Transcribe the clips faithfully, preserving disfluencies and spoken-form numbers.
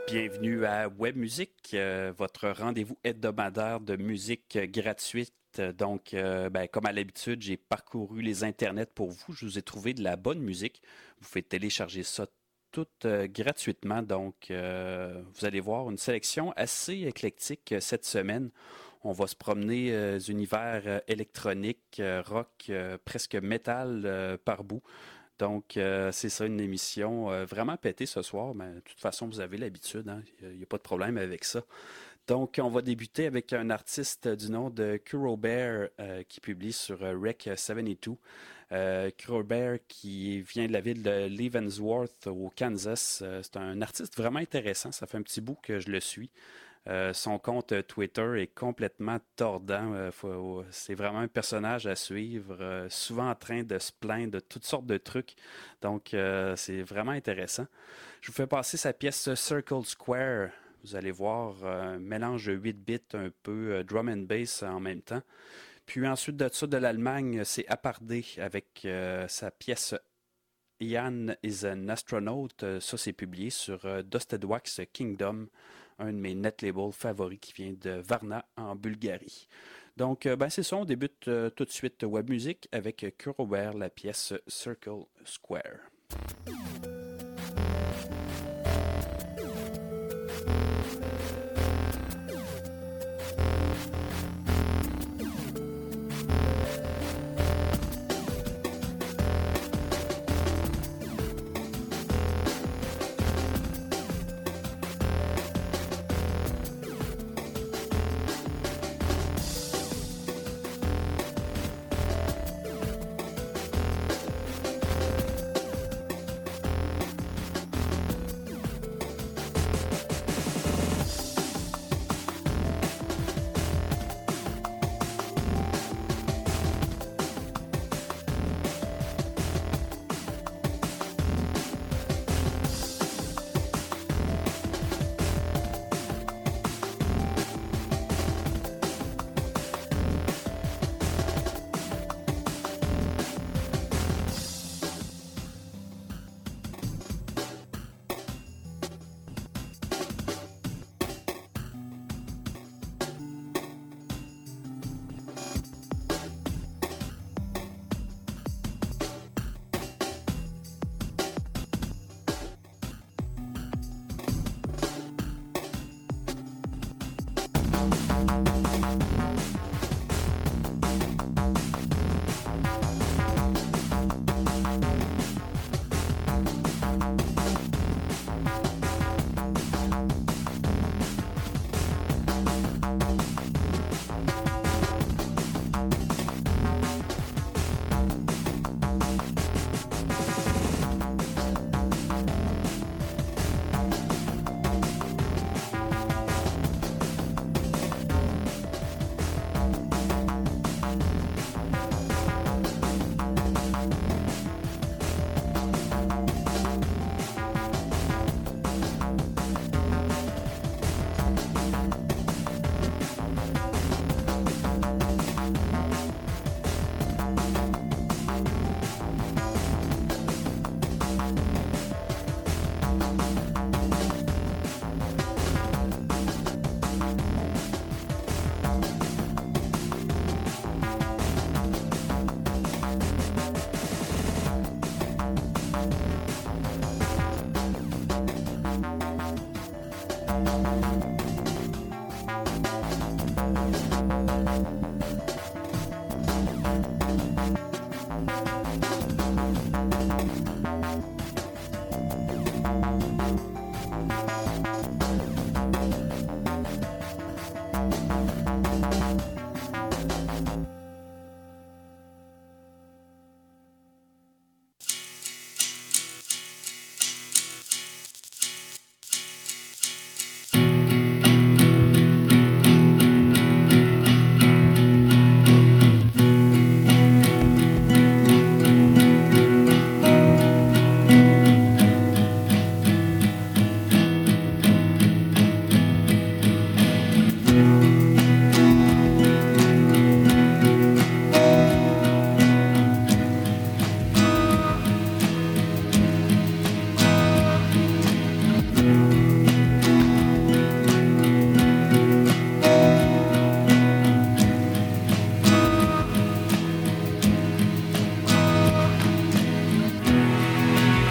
Bienvenue à Web Musique, euh, votre rendez-vous hebdomadaire de musique gratuite. Donc, euh, ben, comme à l'habitude, j'ai parcouru les internets pour vous. Je vous ai trouvé de la bonne musique. Vous pouvez télécharger ça tout euh, gratuitement. Donc, euh, vous allez voir une sélection assez éclectique euh, cette semaine. On va se promener euh, univers euh, électronique, euh, rock, euh, presque métal euh, par bout. Donc, euh, c'est ça, une émission euh, vraiment pétée ce soir, mais de toute façon, vous avez l'habitude, hein? Il n'y a, a pas de problème avec ça. Donc, on va débuter avec un artiste du nom de Kuro Bear euh, qui publie sur euh, Rec soixante-deux. Euh, Kuro Bear qui vient de la ville de Leavenworth au Kansas. Euh, c'est un artiste vraiment intéressant. Ça fait un petit bout que je le suis. Euh, son compte Twitter est complètement tordant. Euh, faut- c'est vraiment un personnage à suivre, euh, souvent en train de se plaindre de toutes sortes de trucs. Donc, euh, c'est vraiment intéressant. Je vous fais passer sa pièce Circle Square. Vous allez voir euh, un mélange de huit bits, un peu euh, drum and bass en même temps. Puis ensuite de ça, de l'Allemagne, c'est Apardé avec euh, sa pièce Ian is an Astronaut. Euh, Ça, c'est publié sur euh, Dusted Wax Kingdom, un de mes net labels favoris qui vient de Varna en Bulgarie. Donc, euh, ben, c'est ça, on débute euh, tout de suite Web Music avec Kurobert, la pièce Circle Square.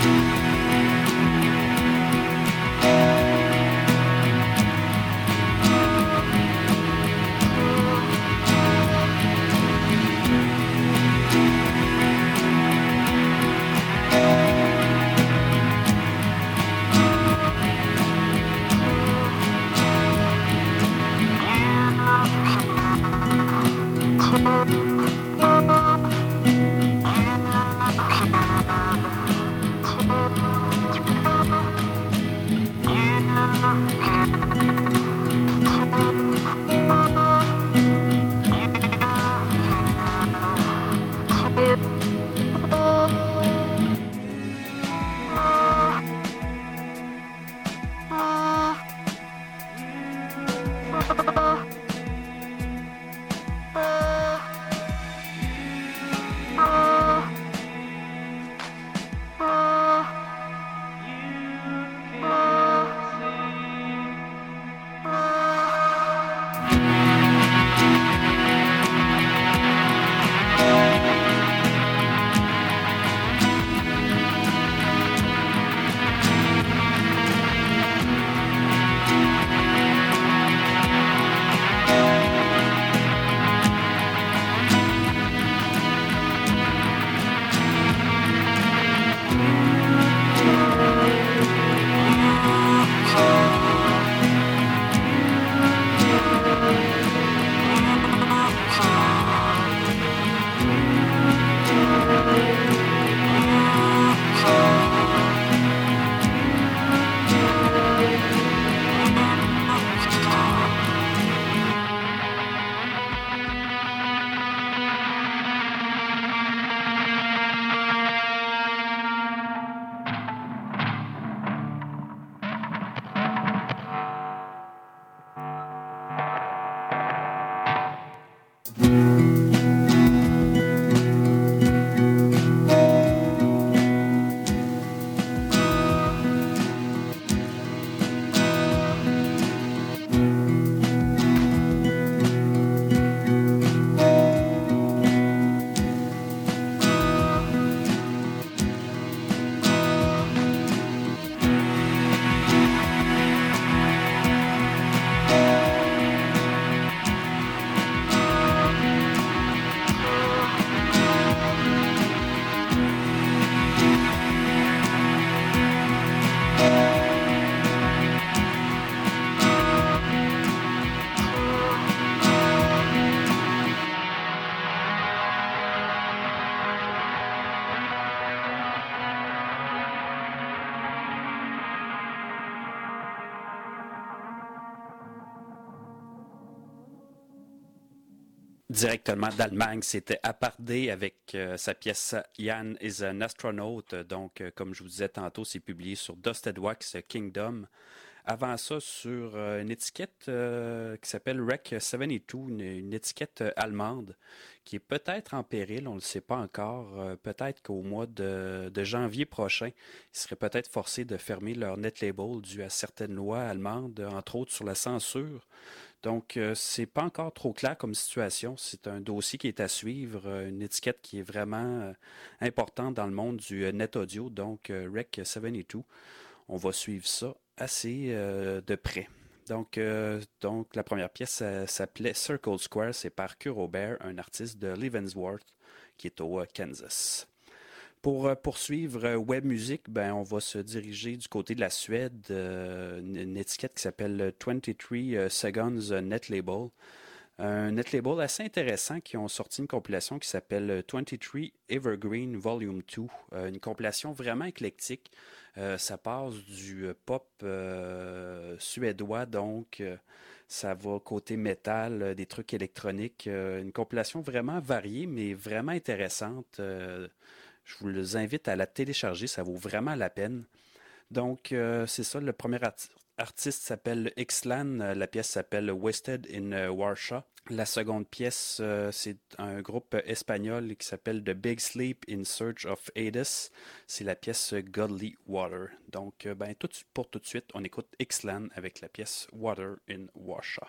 Directement d'Allemagne, c'était Apardé avec euh, sa pièce Jan is an Astronaut. Donc, euh, comme je vous disais tantôt, c'est publié sur Dusted Wax Kingdom. Avant ça, sur euh, une étiquette euh, qui s'appelle Rec soixante-deux, une, une étiquette euh, allemande qui est peut-être en péril, on ne le sait pas encore. Euh, peut-être qu'au mois de, de janvier prochain, ils seraient peut-être forcés de fermer leur net label dû à certaines lois allemandes, entre autres sur la censure. Donc, euh, c'est pas encore trop clair comme situation. C'est un dossier qui est à suivre, euh, une étiquette qui est vraiment euh, importante dans le monde du euh, net audio, donc euh, Rec soixante-deux. On va suivre ça assez euh, de près. Donc, euh, donc, la première pièce ça, s'appelait Circle Square, c'est par Kurt Robert, un artiste de Leavenworth qui est au euh, Kansas. Pour euh, poursuivre euh, Web Music, ben, on va se diriger du côté de la Suède, euh, une, une étiquette qui s'appelle vingt-trois Seconds Net Label. Un net label assez intéressant qui ont sorti une compilation qui s'appelle vingt-trois Evergreen Volume deux. Euh, une compilation vraiment éclectique. Euh, ça passe du pop euh, suédois, donc euh, ça va côté métal, euh, des trucs électroniques. Euh, une compilation vraiment variée, mais vraiment intéressante. Euh, je vous invite à la télécharger, ça vaut vraiment la peine. Donc, euh, c'est ça, le premier art- artiste s'appelle Ixlan, euh, la pièce s'appelle Wasted in euh, Warsaw. La seconde pièce, euh, c'est un groupe espagnol qui s'appelle The Big Sleep in Search of Hades. C'est la pièce Godly Water. Donc, euh, ben, tout, pour tout de suite, on écoute Ixlan avec la pièce Water in Warsaw.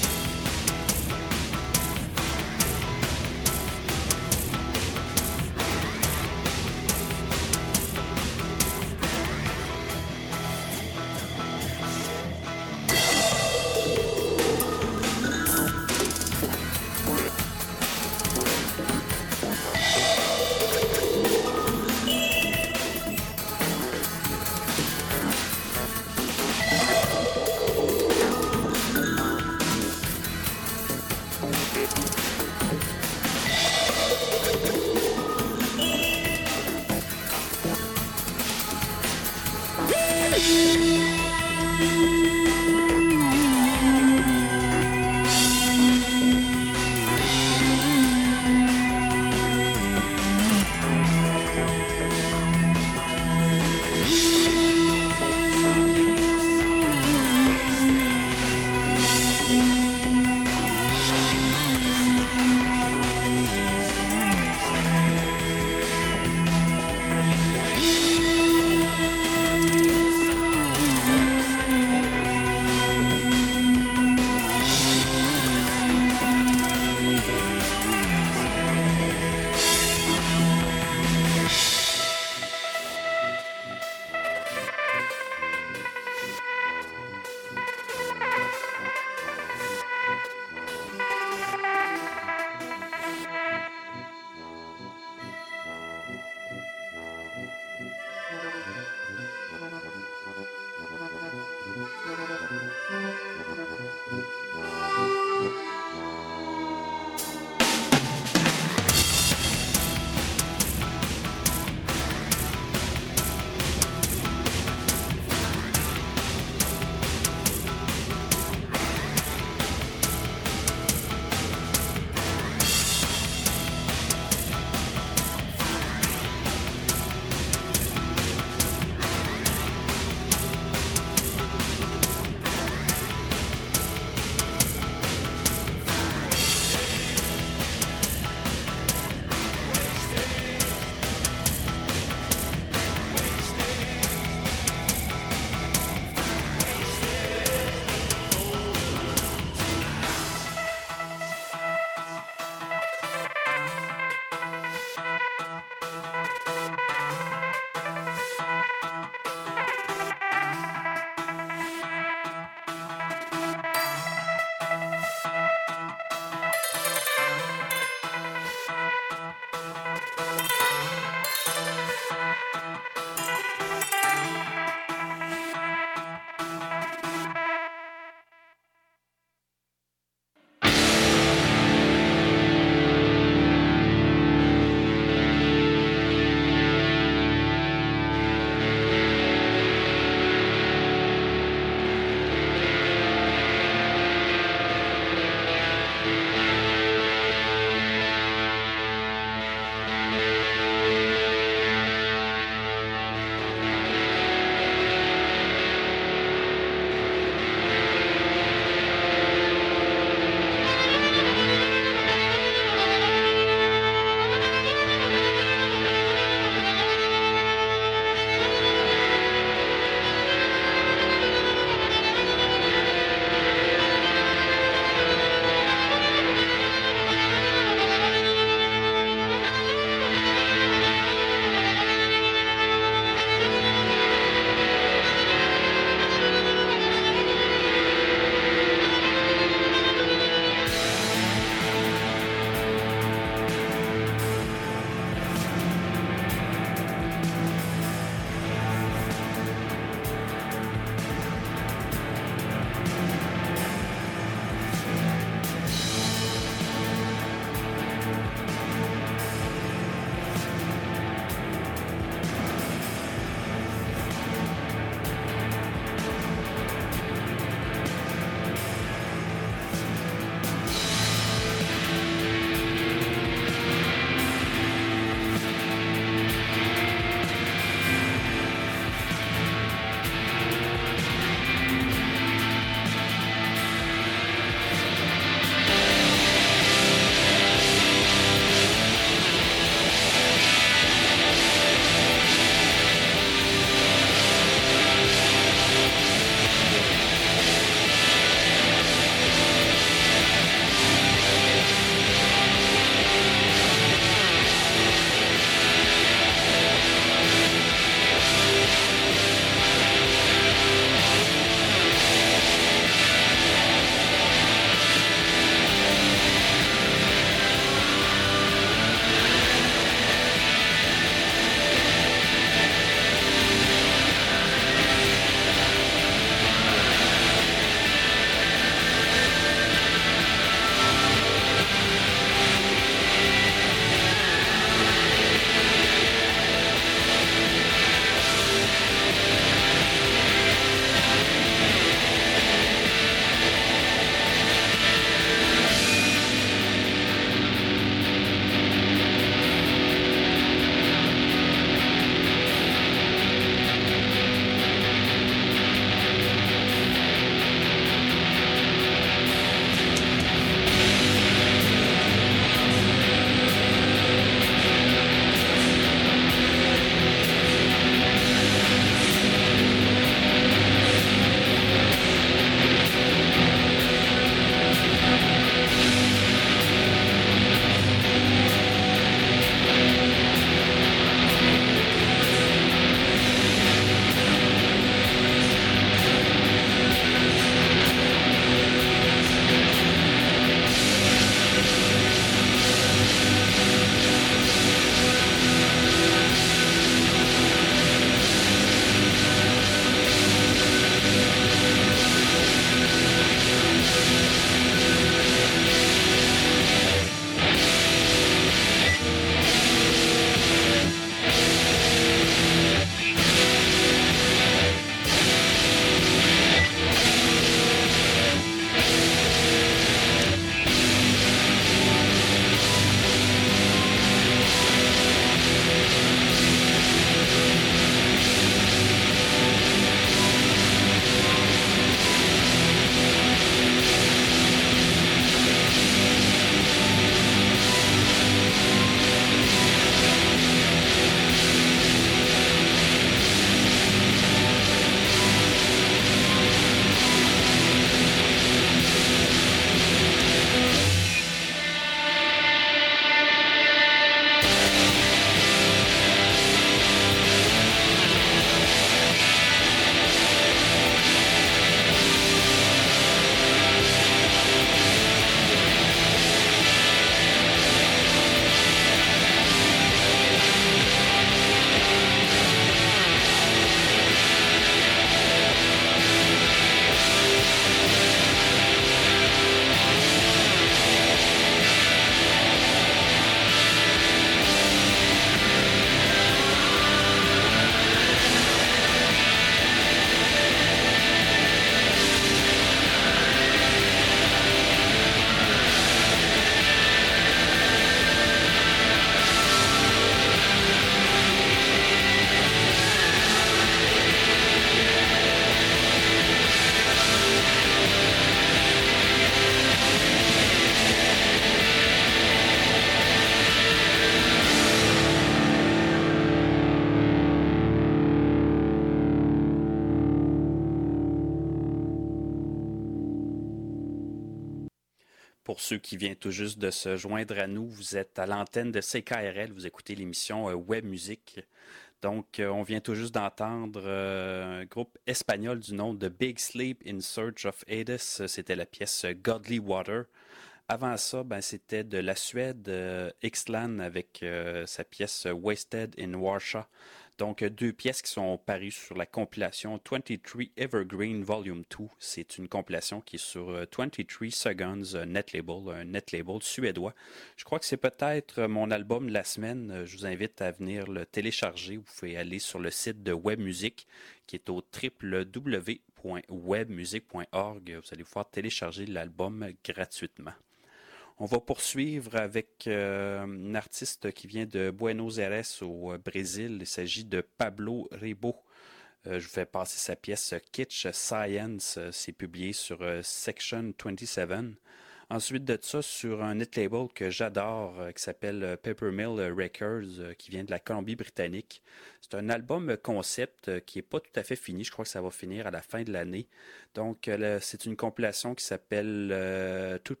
Pour ceux qui viennent tout juste de se joindre à nous, vous êtes à l'antenne de C K R L, vous écoutez l'émission euh, Web Musique. Donc, euh, on vient tout juste d'entendre euh, un groupe espagnol du nom de Big Sleep in Search of Hades. C'était la pièce Godly Water. Avant ça, ben, c'était de la Suède, euh, Ixtlan avec euh, sa pièce Wasted in Warsaw. Donc, deux pièces qui sont parues sur la compilation vingt-trois Evergreen Volume deux. C'est une compilation qui est sur euh, vingt-trois Seconds euh, Net Label, un net label suédois. Je crois que c'est peut-être mon album de la semaine. Je vous invite à venir le télécharger. Vous pouvez aller sur le site de Web Music qui est au w w w point webmusic point org. Vous allez pouvoir télécharger l'album gratuitement. On va poursuivre avec euh, un artiste qui vient de Buenos Aires au Brésil. Il s'agit de Pablo Rebo. Euh, je vous fais passer sa pièce Kitsch Science. C'est publié sur euh, Section vingt-sept. Ensuite de ça, sur un net label que j'adore, euh, qui s'appelle euh, Peppermill Records, euh, qui vient de la Colombie-Britannique. C'est un album concept euh, qui n'est pas tout à fait fini. Je crois que ça va finir à la fin de l'année. Donc, euh, c'est une compilation qui s'appelle euh, deux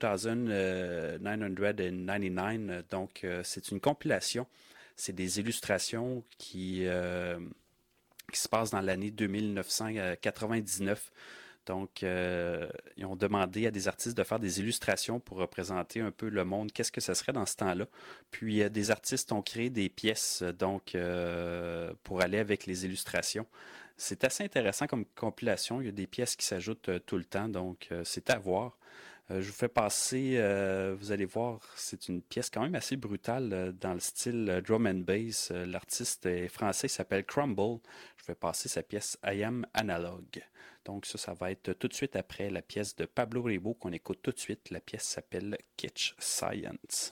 mille neuf cent quatre-vingt-dix-neuf. Donc, euh, c'est une compilation. C'est des illustrations qui, euh, qui se passent dans l'année deux mille neuf cent quatre-vingt-dix-neuf. Donc, euh, ils ont demandé à des artistes de faire des illustrations pour représenter un peu le monde, qu'est-ce que ça serait dans ce temps-là. Puis, euh, des artistes ont créé des pièces donc euh, pour aller avec les illustrations. C'est assez intéressant comme compilation. Il y a des pièces qui s'ajoutent euh, tout le temps, donc euh, c'est à voir. Euh, je vous fais passer, euh, vous allez voir, c'est une pièce quand même assez brutale euh, dans le style euh, drum and bass. Euh, l'artiste est français, il s'appelle Crumble. Je fais passer sa pièce I Am Analog. Donc ça, ça va être tout de suite après la pièce de Pablo Rebo qu'on écoute tout de suite. La pièce s'appelle Kitsch Science.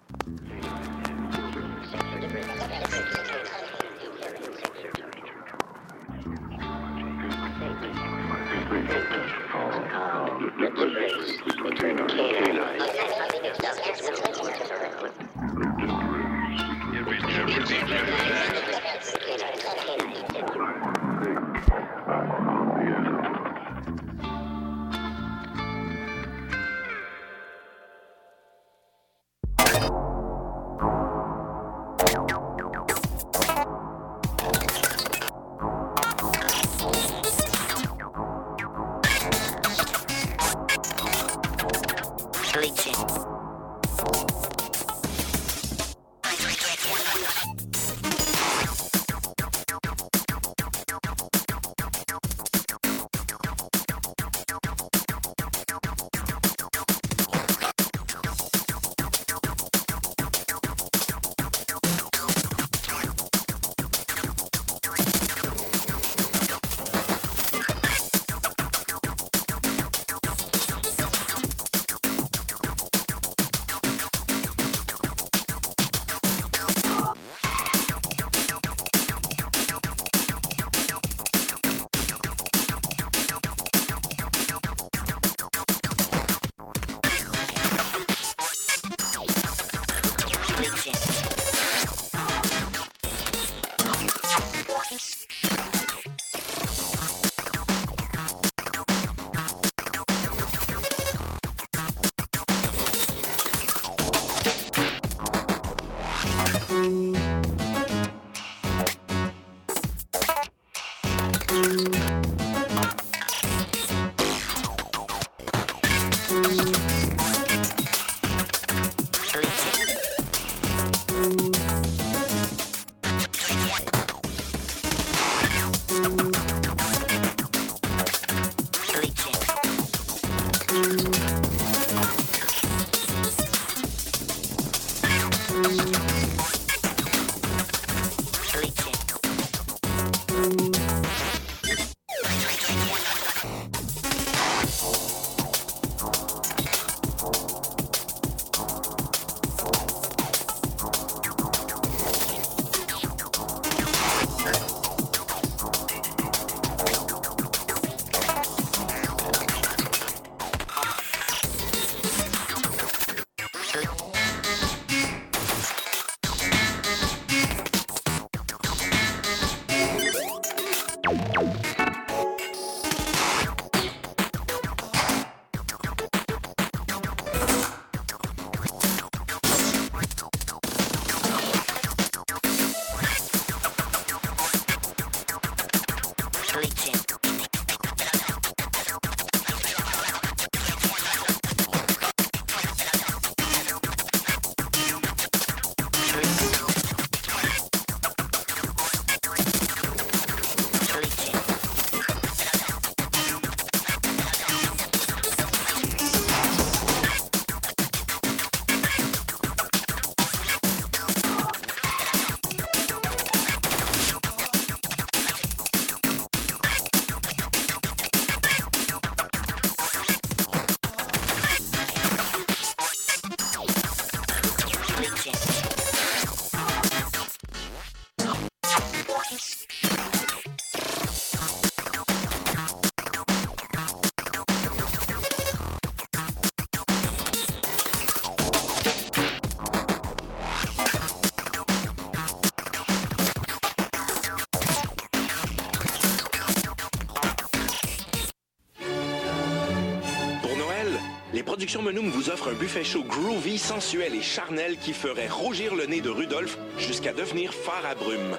Les productions Menum vous offrent un buffet chaud groovy, sensuel et charnel qui ferait rougir le nez de Rudolph jusqu'à devenir phare à brume.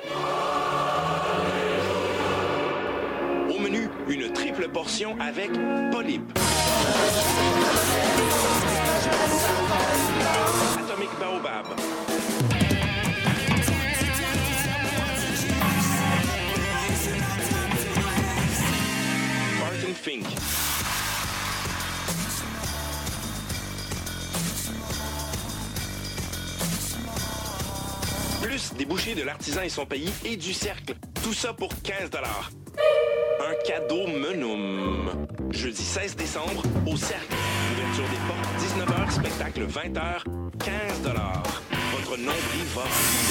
Au menu, une triple portion avec polype, Atomic Baobab, Barton Fink, plus des bouchées de l'artisan et son pays et du cercle. Tout ça pour quinze dollars. Un cadeau Menum. Jeudi seize décembre, au Cercle. Ouverture des portes dix-neuf heures, spectacle vingt heures, quinze dollars. Votre nombril va...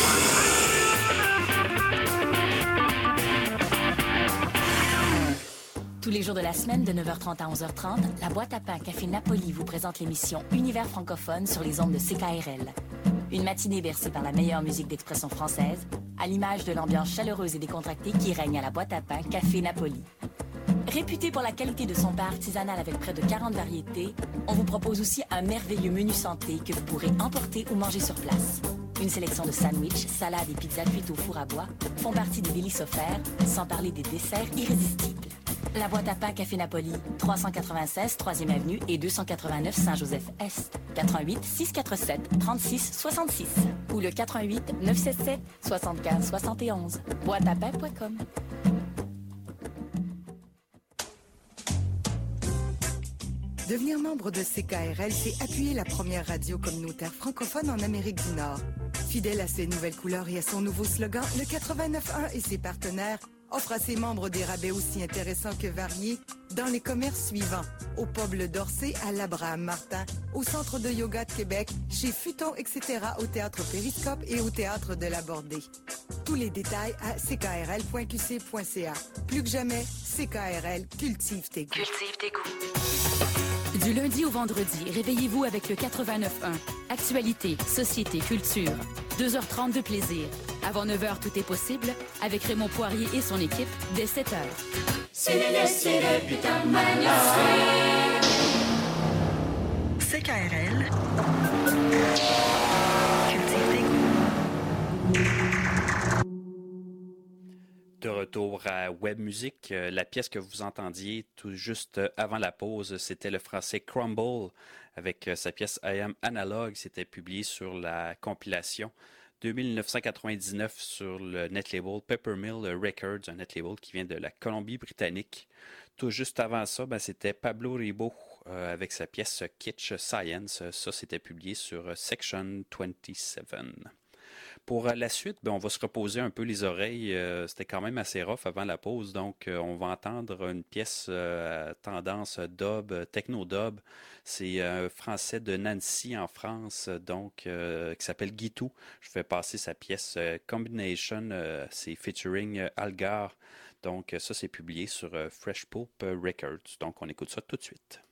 Tous les jours de la semaine, de neuf heures trente à onze heures trente, la boîte à pain Café Napoli vous présente l'émission Univers francophone sur les ondes de C K R L. Une matinée bercée par la meilleure musique d'expression française, à l'image de l'ambiance chaleureuse et décontractée qui règne à la boîte à pain Café Napoli. Réputé pour la qualité de son pain artisanal avec près de quarante variétés, on vous propose aussi un merveilleux menu santé que vous pourrez emporter ou manger sur place. Une sélection de sandwichs, salades et pizzas cuites au four à bois font partie des délices offerts, sans parler des desserts irrésistibles. La boîte à pain Café Napoli, trois cent quatre-vingt-seize troisième Avenue et deux cent quatre-vingt-neuf Saint-Joseph-Est. quatre-vingt-huit six cent quarante-sept trente-six soixante-six ou le quatre-vingt-huit neuf cent soixante-sept soixante-quinze soixante et onze. boîte à pain point com. Devenir membre de C K R L, c'est appuyer la première radio communautaire francophone en Amérique du Nord. Fidèle à ses nouvelles couleurs et à son nouveau slogan, le quatre-vingt-neuf un et ses partenaires offrent à ses membres des rabais aussi intéressants que variés dans les commerces suivants. Au Pub Le Dorsey, à l'Abraham Martin, au Centre de yoga de Québec, chez Futon, et cetera, au Théâtre Périscope et au Théâtre de la Bordée. Tous les détails à c k r l point q c point c a. Plus que jamais, C K R L cultive tes goûts. Cultive tes goûts. Du lundi au vendredi, réveillez-vous avec le quatre-vingt-neuf un. Actualité, société, culture. deux heures trente de plaisir. Avant neuf heures, tout est possible avec Raymond Poirier et son équipe dès sept heures. C'est le, c'est le putain de magnifique. C K R L. Cultive tes goûts. De retour à Web Musique, euh, la pièce que vous entendiez tout juste avant la pause, c'était le français Crumble avec euh, sa pièce I Am Analog. C'était publié sur la compilation de mille neuf cent quatre-vingt-dix-neuf sur le net label Peppermill Records, un net label qui vient de la Colombie-Britannique. Tout juste avant ça, ben, c'était Pablo Ribo euh, avec sa pièce Kitsch Science. Ça, c'était publié sur Section vingt-sept. Pour la suite, ben, on va se reposer un peu les oreilles. Euh, c'était quand même assez rough avant la pause, donc euh, on va entendre une pièce euh, tendance dub, techno-dub. C'est un euh, français de Nancy en France, donc euh, qui s'appelle Guitou. Je vais passer sa pièce euh, Combination, euh, c'est featuring euh, Algar. Donc ça, c'est publié sur euh, Fresh Pulp Records. Donc on écoute ça tout de suite.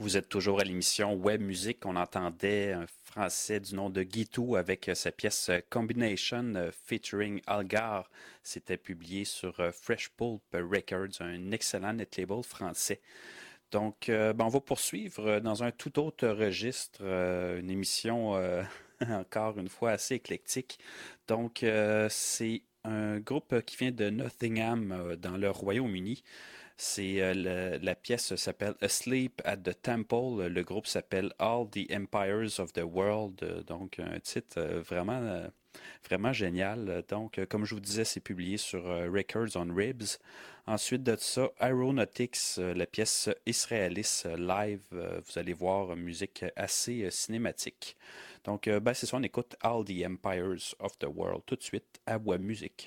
Vous êtes toujours à l'émission Web Musique. On entendait un Français du nom de Guitou avec sa pièce Combination featuring Algar. C'était publié sur Fresh Pulp Records, un excellent net label français. Donc, euh, ben on va poursuivre dans un tout autre registre, euh, une émission euh, encore une fois assez éclectique. Donc, euh, c'est un groupe qui vient de Nottingham, euh, dans le Royaume-Uni. C'est euh, le, la pièce s'appelle Asleep at the Temple. Le groupe s'appelle All the Empires of the World. Donc, un titre euh, vraiment, euh, vraiment génial. Donc, euh, comme je vous disais, c'est publié sur euh, Records on Ribs. Ensuite de ça, Aeronautics, euh, la pièce Israelis euh, live. Euh, vous allez voir, musique assez euh, cinématique. Donc, euh, ben, c'est ça, on écoute All the Empires of the World tout de suite à Web Musique.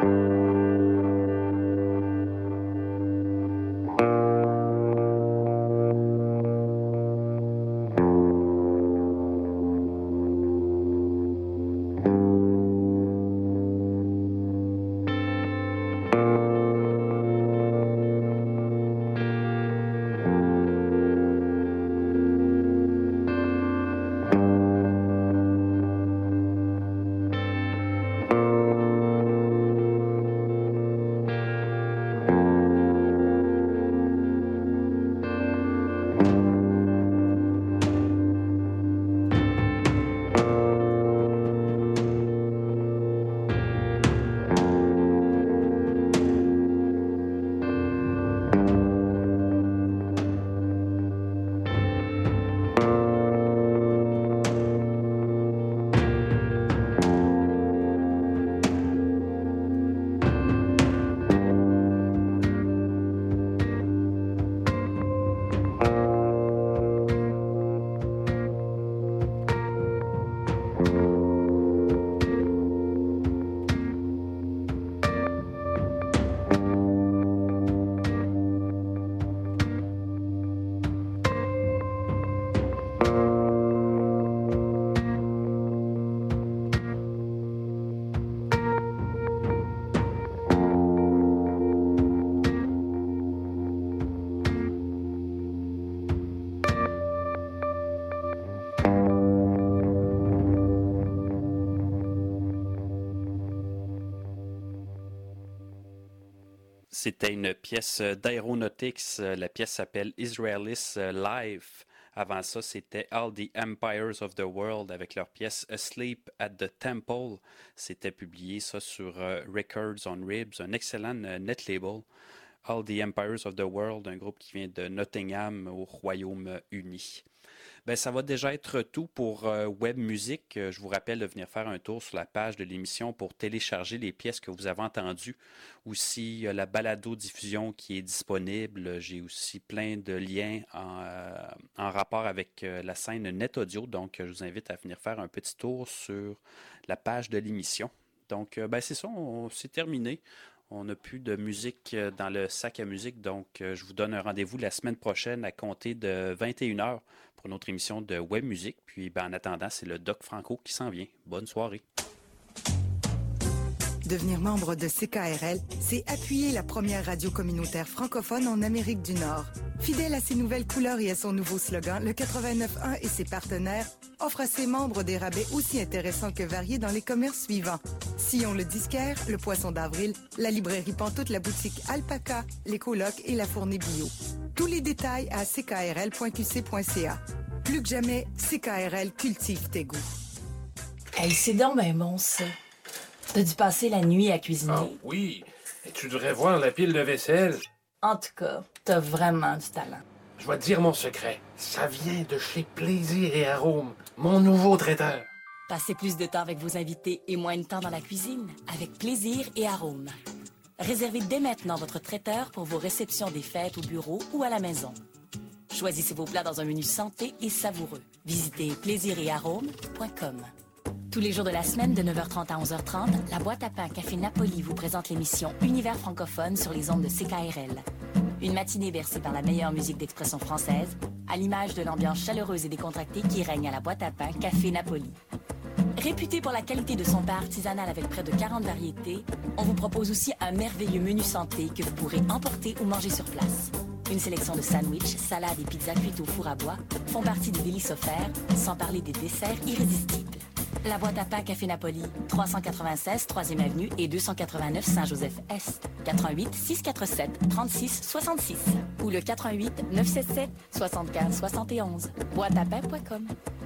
C'était une pièce d'Aeronautics. La pièce s'appelle Israelis Live. Avant ça, c'était All the Empires of the World avec leur pièce Asleep at the Temple. C'était publié ça sur Records on Ribs, un excellent net label. All the Empires of the World, un groupe qui vient de Nottingham au Royaume-Uni. Ben, ça va déjà être tout pour euh, Web Musique. Je vous rappelle de venir faire un tour sur la page de l'émission pour télécharger les pièces que vous avez entendues. Aussi, euh, la balado-diffusion qui est disponible. J'ai aussi plein de liens en, euh, en rapport avec euh, la scène Net Audio. Donc, je vous invite à venir faire un petit tour sur la page de l'émission. Donc, euh, ben, c'est ça, on, c'est terminé. On n'a plus de musique dans le sac à musique. Donc, euh, je vous donne un rendez-vous la semaine prochaine à compter de vingt et une heures. Pour notre émission de Web Musique. Puis ben, en attendant, c'est le Doc Franco qui s'en vient. Bonne soirée. Devenir membre de C K R L, c'est appuyer la première radio communautaire francophone en Amérique du Nord. Fidèle à ses nouvelles couleurs et à son nouveau slogan, le quatre-vingt-neuf un et ses partenaires offrent à ses membres des rabais aussi intéressants que variés dans les commerces suivants. Sillon le disquaire, le Poisson d'Avril, la librairie Pantoute, la boutique Alpaca, les colocs et la fournée bio. Tous les détails à c k r l point q c point c a. Plus que jamais, C K R L cultive tes goûts. Hey, c'est donc ben bon, ça. T'as dû passer la nuit à cuisiner. Ah oui, et tu devrais voir la pile de vaisselle. En tout cas, t'as vraiment du talent. Je vais te dire mon secret. Ça vient de chez Plaisir et Arôme, mon nouveau traiteur. Passez plus de temps avec vos invités et moins de temps dans la cuisine avec Plaisir et Arôme. Réservez dès maintenant votre traiteur pour vos réceptions des fêtes au bureau ou à la maison. Choisissez vos plats dans un menu santé et savoureux. Visitez plaisir et arôme point com. Tous les jours de la semaine, de neuf heures trente à onze heures trente, la boîte à pain Café Napoli vous présente l'émission Univers francophone sur les ondes de C K R L. Une matinée bercée par la meilleure musique d'expression française, à l'image de l'ambiance chaleureuse et décontractée qui règne à la boîte à pain Café Napoli. Réputé pour la qualité de son pain artisanal avec près de quarante variétés, on vous propose aussi un merveilleux menu santé que vous pourrez emporter ou manger sur place. Une sélection de sandwichs, salades et pizzas cuites au four à bois font partie des délices offerts, sans parler des desserts irrésistibles. La boîte à pain Café Napoli, trois cent quatre-vingt-seize troisième avenue et deux cent quatre-vingt-neuf Saint-Joseph-Est. quatre un huit six quatre sept trente-six soixante-six ou le quatre un huit neuf sept sept soixante-quinze soixante et onze. boîte à pain point com.